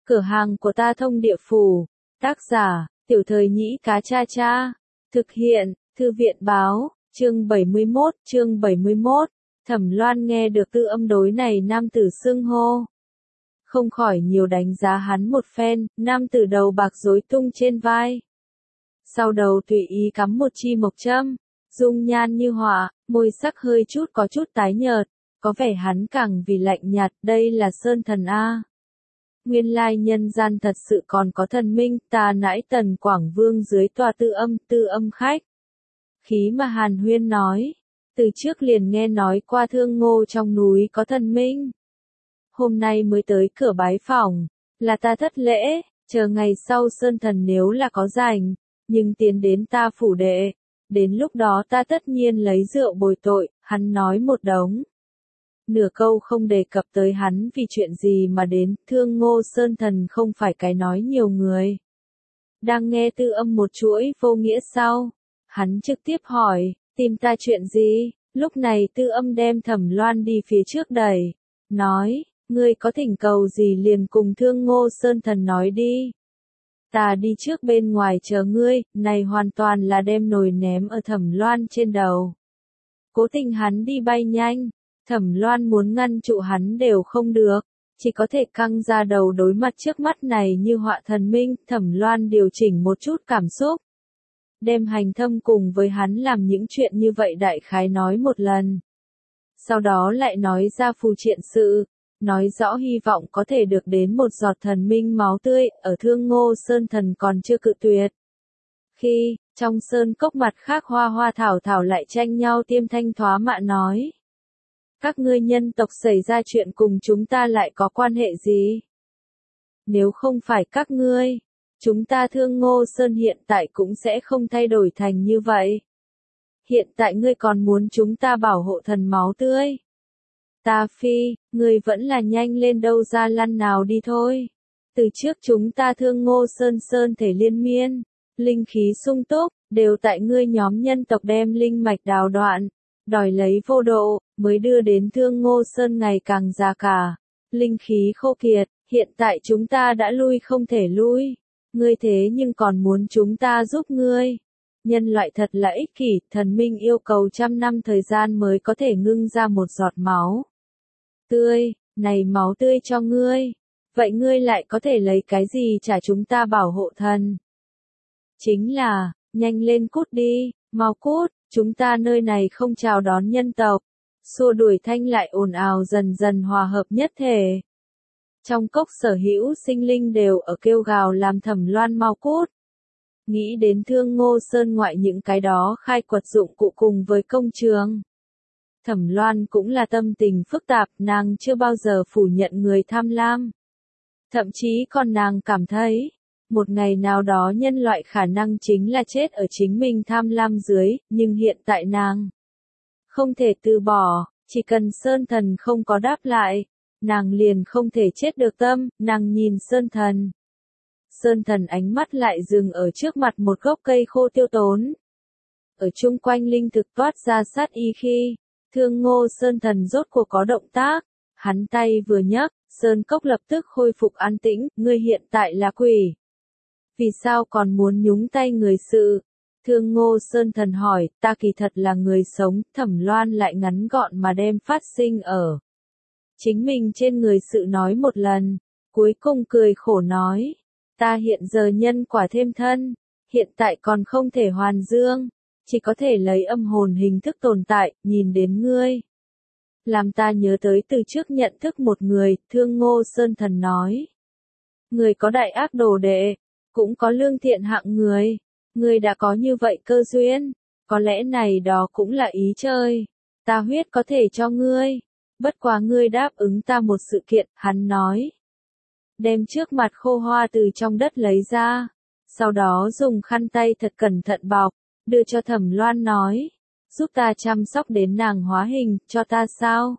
Cửa hàng của ta thông địa phủ. Tác giả, Tiểu Thời Nhĩ Cá Cha Cha. Thực hiện, Thư viện báo, chương 71. Thẩm Loan nghe được Tư Âm đối này nam tử xưng hô. Không khỏi nhiều đánh giá hắn một phen, nam tử đầu bạc rối tung trên vai. Sau đầu tùy ý cắm một chi mộc châm, dung nhan như họa, môi sắc hơi chút có chút tái nhợt, có vẻ hắn càng vì lạnh nhạt, đây là Sơn Thần A. Nguyên lai nhân gian thật sự còn có thần minh, ta nãi Tần Quảng Vương dưới tòa Tư Âm khách. Khí mà Hàn Huyên nói, từ trước liền nghe nói qua Thương Ngô trong núi có thần minh. Hôm nay mới tới cửa bái phỏng, là ta thất lễ, chờ ngày sau Sơn Thần nếu là có rảnh, nhưng tiến đến ta phủ đệ, đến lúc đó ta tất nhiên lấy rượu bồi tội, hắn nói một đống. Nửa câu không đề cập tới hắn vì chuyện gì mà đến, Thương Ngô Sơn Thần không phải cái nói nhiều người. Đang nghe Tư Âm một chuỗi vô nghĩa sau, hắn trực tiếp hỏi, tìm ta chuyện gì? Lúc này Tư Âm đem Thẩm Loan đi phía trước đẩy, nói, ngươi có thỉnh cầu gì liền cùng Thương Ngô Sơn Thần nói đi. Ta đi trước bên ngoài chờ ngươi, này hoàn toàn là đem nồi ném ở Thẩm Loan trên đầu. Cố tình hắn đi bay nhanh, Thẩm Loan muốn ngăn trụ hắn đều không được, chỉ có thể căng ra đầu đối mặt trước mắt này như họa thần minh. Thẩm Loan điều chỉnh một chút cảm xúc, đem hành thâm cùng với hắn làm những chuyện như vậy đại khái nói một lần. Sau đó lại nói ra phù triện sự, nói rõ hy vọng có thể được đến một giọt thần minh máu tươi, ở Thương Ngô Sơn Thần còn chưa cự tuyệt. Khi, trong sơn cốc mặt khác hoa thảo thảo lại tranh nhau tiêm thanh thoá mạ nói. Các ngươi nhân tộc xảy ra chuyện cùng chúng ta lại có quan hệ gì? Nếu không phải các ngươi, chúng ta Thương Ngô Sơn hiện tại cũng sẽ không thay đổi thành như vậy. Hiện tại ngươi còn muốn chúng ta bảo hộ thần máu tươi. Ta phi, ngươi vẫn là nhanh lên đâu ra lăn nào đi thôi. Từ trước chúng ta Thương Ngô Sơn thể liên miên, linh khí sung túc, đều tại ngươi nhóm nhân tộc đem linh mạch đào đoạn, đòi lấy vô độ, mới đưa đến Thương Ngô Sơn ngày càng già cả, linh khí khô kiệt, hiện tại chúng ta đã lui không thể lui, ngươi thế nhưng còn muốn chúng ta giúp ngươi. Nhân loại thật là ích kỷ, thần minh yêu cầu 100 năm thời gian mới có thể ngưng ra một giọt máu tươi, này máu tươi cho ngươi, vậy ngươi lại có thể lấy cái gì trả chúng ta bảo hộ thần? Chính là, nhanh lên cút đi, mau cút, chúng ta nơi này không chào đón nhân tộc. Xua đuổi thanh lại ồn ào dần dần hòa hợp nhất thể. Trong cốc sở hữu sinh linh đều ở kêu gào làm Thẩm Loan mau cút. Nghĩ đến Thương Ngô Sơn ngoại những cái đó khai quật dụng cụ cùng với công trường. Thẩm Loan cũng là tâm tình phức tạp, nàng chưa bao giờ phủ nhận người tham lam. Thậm chí còn nàng cảm thấy, một ngày nào đó nhân loại khả năng chính là chết ở chính mình tham lam dưới, nhưng hiện tại nàng không thể từ bỏ, chỉ cần Sơn Thần không có đáp lại, nàng liền không thể chết được tâm. Nàng nhìn Sơn Thần. Sơn Thần ánh mắt lại dừng ở trước mặt một gốc cây khô tiêu tốn. Ở chung quanh linh thực toát ra sát y khi, Thương Ngô Sơn Thần rốt cuộc có động tác, hắn tay vừa nhấc, sơn cốc lập tức khôi phục an tĩnh, ngươi hiện tại là quỷ. Vì sao còn muốn nhúng tay người sự? Thương Ngô Sơn Thần hỏi, ta kỳ thật là người sống. Thẩm Loan lại ngắn gọn mà đem phát sinh ở chính mình trên người sự nói một lần, cuối cùng cười khổ nói, ta hiện giờ nhân quả thêm thân, hiện tại còn không thể hoàn dương, chỉ có thể lấy âm hồn hình thức tồn tại, nhìn đến ngươi. Làm ta nhớ tới từ trước nhận thức một người, Thương Ngô Sơn Thần nói. Người có đại ác đồ đệ, cũng có lương thiện hạng người. Ngươi đã có như vậy cơ duyên, có lẽ này đó cũng là ý chơi. Ta huyết có thể cho ngươi, bất quá ngươi đáp ứng ta một sự kiện, hắn nói. Đem trước mặt khô hoa từ trong đất lấy ra, sau đó dùng khăn tay thật cẩn thận bọc, đưa cho Thẩm Loan nói, giúp ta chăm sóc đến nàng hóa hình, cho ta sao?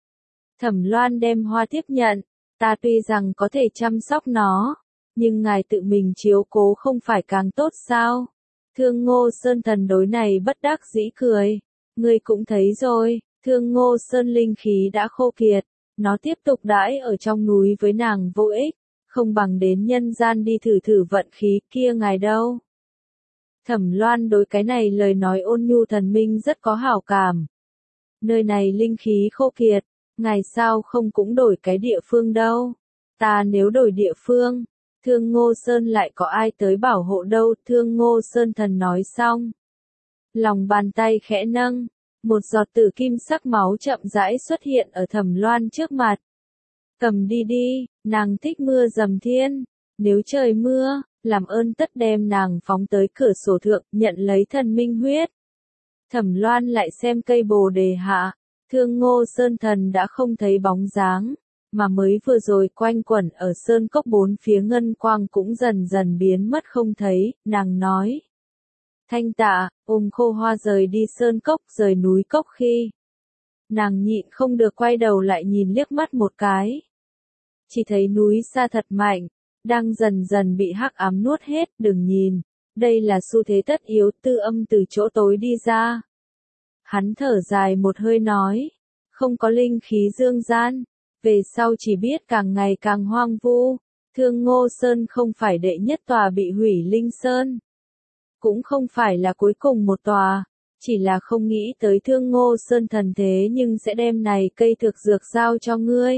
Thẩm Loan đem hoa tiếp nhận, ta tuy rằng có thể chăm sóc nó, nhưng ngài tự mình chiếu cố không phải càng tốt sao? Thương Ngô Sơn Thần đối này bất đắc dĩ cười, ngươi cũng thấy rồi, Thương Ngô Sơn linh khí đã khô kiệt, nó tiếp tục đãi ở trong núi với nàng vô ích, không bằng đến nhân gian đi thử thử vận khí kia ngài đâu. Thẩm Loan đối cái này lời nói ôn nhu thần minh rất có hảo cảm. Nơi này linh khí khô kiệt, ngài sao không cũng đổi cái địa phương đâu. Ta nếu đổi địa phương, Thương Ngô Sơn lại có ai tới bảo hộ đâu. Thương Ngô Sơn thần nói xong. Lòng bàn tay khẽ nâng, một giọt tử kim sắc máu chậm rãi xuất hiện ở Thẩm Loan trước mặt. Cầm đi đi, nàng thích mưa dầm thiên. Nếu trời mưa, làm ơn tất đem nàng phóng tới cửa sổ thượng, nhận lấy thần minh huyết. Thẩm Loan lại xem cây bồ đề hạ, Thương Ngô Sơn thần đã không thấy bóng dáng, mà mới vừa rồi quanh quẩn ở sơn cốc bốn phía ngân quang cũng dần dần biến mất không thấy, nàng nói. Thanh Tạ, ôm khô hoa rời đi sơn cốc rời núi cốc khi. Nàng nhịn không được quay đầu lại nhìn liếc mắt một cái. Chỉ thấy núi xa thật mạnh, đang dần dần bị hắc ám nuốt hết, đừng nhìn. Đây là xu thế tất yếu. Tư Âm từ chỗ tối đi ra. Hắn thở dài một hơi nói, không có linh khí dương gian, về sau chỉ biết càng ngày càng hoang vu. Thương Ngô Sơn không phải đệ nhất tòa bị hủy linh sơn, cũng không phải là cuối cùng một tòa, chỉ là không nghĩ tới Thương Ngô Sơn thần thế nhưng sẽ đem này cây thực dược giao cho ngươi.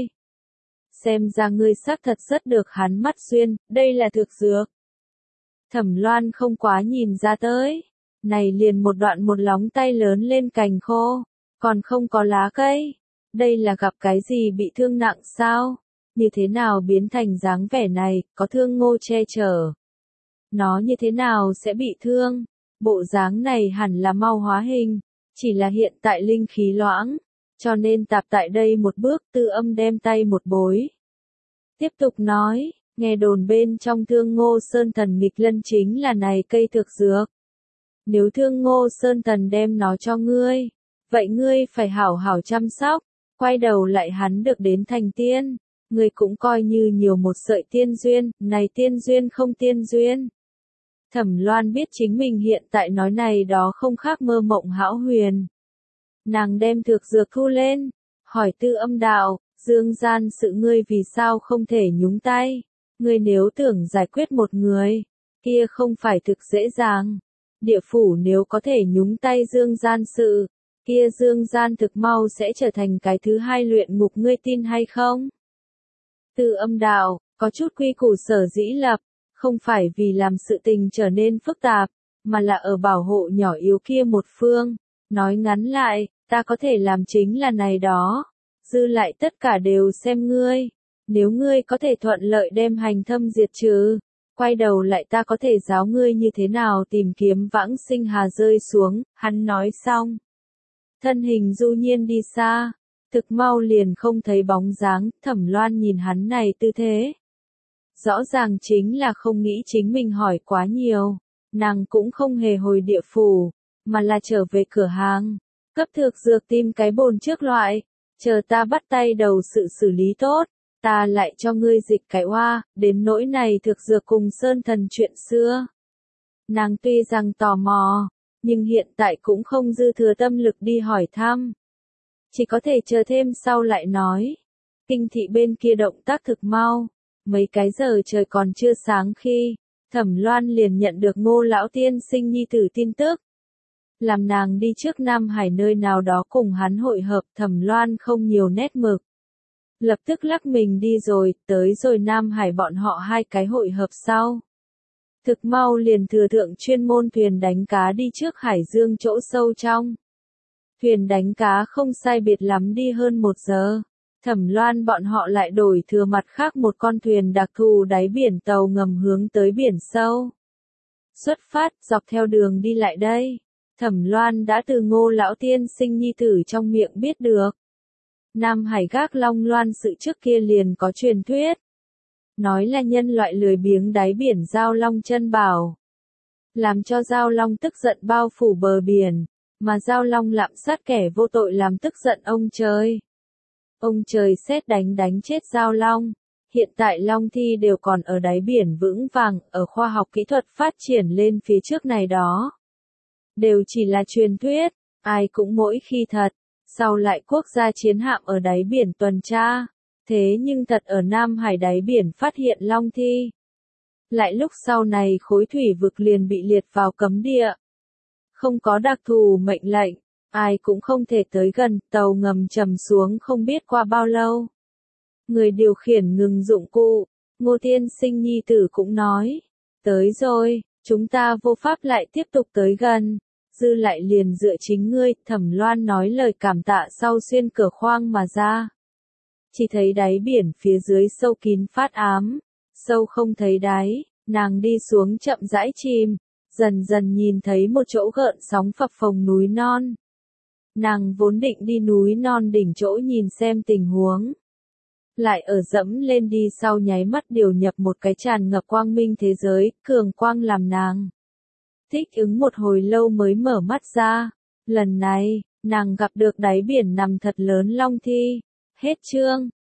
Xem ra ngươi xác thật rất được hắn mắt xuyên, đây là thực dược. Thẩm Loan không quá nhìn ra tới. Này liền một đoạn một lóng tay lớn lên cành khô, còn không có lá cây. Đây là gặp cái gì bị thương nặng sao? Như thế nào biến thành dáng vẻ này, có Thương Ngô che chở? Nó như thế nào sẽ bị thương? Bộ dáng này hẳn là mau hóa hình, chỉ là hiện tại linh khí loãng, cho nên tạp tại đây một bước. Tư Âm đem tay một bối. Tiếp tục nói, nghe đồn bên trong Thương Ngô Sơn thần nghịch lân chính là này cây thực dược. Nếu Thương Ngô Sơn thần đem nó cho ngươi, vậy ngươi phải hảo hảo chăm sóc, quay đầu lại hắn được đến thành tiên, ngươi cũng coi như nhiều một sợi tiên duyên, này tiên duyên không tiên duyên. Thẩm Loan biết chính mình hiện tại nói này đó không khác mơ mộng hão huyền. Nàng đem thực dược thu lên, hỏi Tư Âm đạo, dương gian sự ngươi vì sao không thể nhúng tay, ngươi nếu tưởng giải quyết một người, kia không phải thực dễ dàng. Địa phủ nếu có thể nhúng tay dương gian sự, kia dương gian thực mau sẽ trở thành cái thứ hai luyện ngục, ngươi tin hay không? Tư Âm đạo, có chút quy củ sở dĩ lập, không phải vì làm sự tình trở nên phức tạp, mà là ở bảo hộ nhỏ yếu kia một phương. Nói ngắn lại, ta có thể làm chính là này đó, dư lại tất cả đều xem ngươi. Nếu ngươi có thể thuận lợi đem hành thâm diệt trừ, quay đầu lại ta có thể giáo ngươi như thế nào tìm kiếm vãng sinh hà rơi xuống. Hắn nói xong, thân hình du nhiên đi xa, thực mau liền không thấy bóng dáng. Thẩm Loan nhìn hắn này tư thế, rõ ràng chính là không nghĩ chính mình hỏi quá nhiều. Nàng cũng không hề hồi địa phủ, mà là trở về cửa hàng, cấp thực dược tìm cái bồn trước loại, chờ ta bắt tay đầu sự xử lý tốt, ta lại cho ngươi dịch cái oa. Đến nỗi này thực dược cùng Sơn thần chuyện xưa, nàng tuy rằng tò mò, nhưng hiện tại cũng không dư thừa tâm lực đi hỏi thăm, chỉ có thể chờ thêm sau lại nói. Kinh thị bên kia động tác thực mau, mấy cái giờ trời còn chưa sáng khi, Thẩm Loan liền nhận được Ngô lão tiên sinh nhi tử tin tức. Làm nàng đi trước Nam Hải nơi nào đó cùng hắn hội hợp. Thẩm Loan không nhiều nét mực, lập tức lắc mình đi rồi, tới rồi Nam Hải bọn họ hai cái hội hợp sau. Thực mau liền thừa thượng chuyên môn thuyền đánh cá đi trước hải dương chỗ sâu trong. Thuyền đánh cá không sai biệt lắm đi hơn 1 giờ. Thẩm Loan bọn họ lại đổi thừa mặt khác một con thuyền đặc thù đáy biển tàu ngầm hướng tới biển sâu. Xuất phát, dọc theo đường đi lại đây, Thẩm Loan đã từ Ngô lão tiên sinh nhi tử trong miệng biết được. Nam Hải gác Long Loan sự trước kia liền có truyền thuyết. Nói là nhân loại lười biếng đáy biển giao long chân bảo, làm cho giao long tức giận bao phủ bờ biển, mà giao long lạm sát kẻ vô tội làm tức giận ông trời. Ông trời sét đánh chết giao long. Hiện tại long thi đều còn ở đáy biển vững vàng, ở khoa học kỹ thuật phát triển lên phía trước này đó. Đều chỉ là truyền thuyết, ai cũng mỗi khi thật. Sau lại quốc gia chiến hạm ở đáy biển tuần tra, Thế nhưng thật ở Nam Hải đáy biển phát hiện long thi. Lại lúc sau này khối thủy vực liền bị liệt vào cấm địa. Không có đặc thù mệnh lệnh, ai cũng không thể tới gần, tàu ngầm trầm xuống không biết qua bao lâu. Người điều khiển ngừng dụng cụ, Ngô Tiên Sinh nhi tử cũng nói, tới rồi, chúng ta vô pháp lại tiếp tục tới gần, dư lại liền dựa chính ngươi, Thẩm Loan nói lời cảm tạ sau xuyên cửa khoang mà ra. Chỉ thấy đáy biển phía dưới sâu kín phát ám, sâu không thấy đáy, nàng đi xuống chậm rãi chìm, dần dần nhìn thấy một chỗ gợn sóng phập phồng núi non. Nàng vốn định đi núi non đỉnh chỗ nhìn xem tình huống. Lại ở dẫm lên đi sau nháy mắt điều nhập một cái tràn ngập quang minh thế giới, cường quang làm nàng. Thích ứng một hồi lâu mới mở mắt ra. Lần này, nàng gặp được đáy biển nằm thật lớn long thi. Hết chương.